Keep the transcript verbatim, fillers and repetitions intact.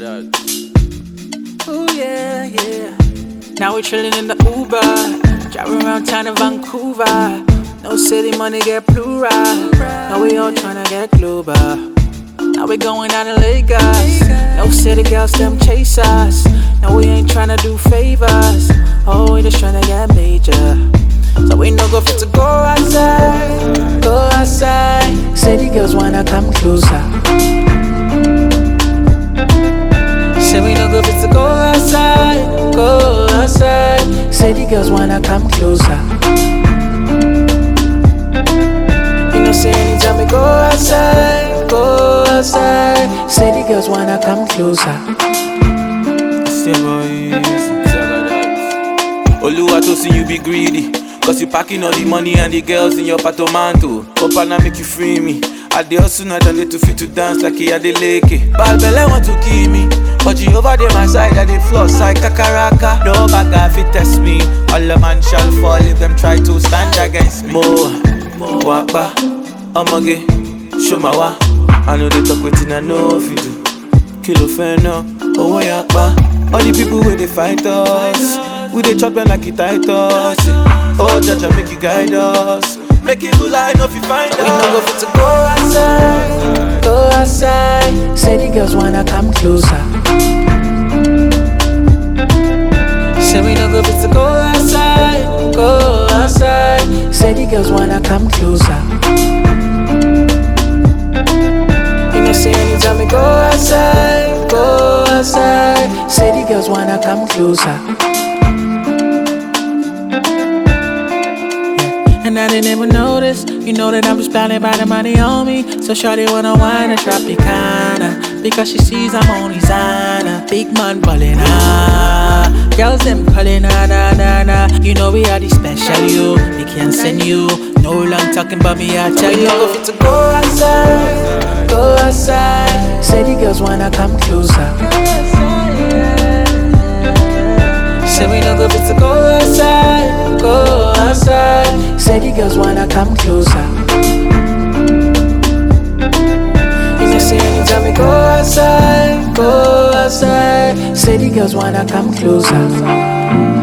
Ooh, yeah, yeah. Now we're chilling in the Uber, driving around town in Vancouver. No city money get plural. Now we all tryna get global. Now we going out in Lagos. No city girls, them chase us. Now we ain't tryna do favors. Oh, we just tryna get major. So we no go fit to go outside, go outside. City girls wanna come closer. Say we no go fit to go outside, go outside. City girls wanna come closer. You know, say anytime we go outside, go outside. City girls wanna come closer. Stay boys. Oluwa to see you be greedy, cause you packing all the money and the girls in your patomanto. Hope I make you free me. I dey hustle night and day to fit to dance like he had the lake. Bad belle want to kill me, but you over there my side I dey floss like kakaraka. No bag fit test me. All a man shall fall if them try to stand against me. Mo, wapa, omoge, show my wa. I know they talk wetin I know if you do. Kilo feno, owo yakpa. All the people where they fight us, we dey chop them like it tight us. Oh, Jaja make you guide us, make it good like if you find us. We no go fit to go outside, go outside. City girls wanna come closer. Say we no go fit to go outside, go outside. City girls wanna come closer. You know, say anytime we go outside, go outside. City girls wanna come closer. And I didn't even notice. You know that I'm just blinded by the money on me. So shawty wanna wine and Tropicana, because she sees I'm on designer. Big man ballin' ah. Girls them callin' na na na na. You know we are the special you. They can't send you. No long talking about me, I tell you. Go fit to go outside, go outside. City girls wanna come closer. Say we no go fit to go outside, go outside. City girls wanna come closer. You know, say anytime we go outside, go outside. City girls wanna come closer.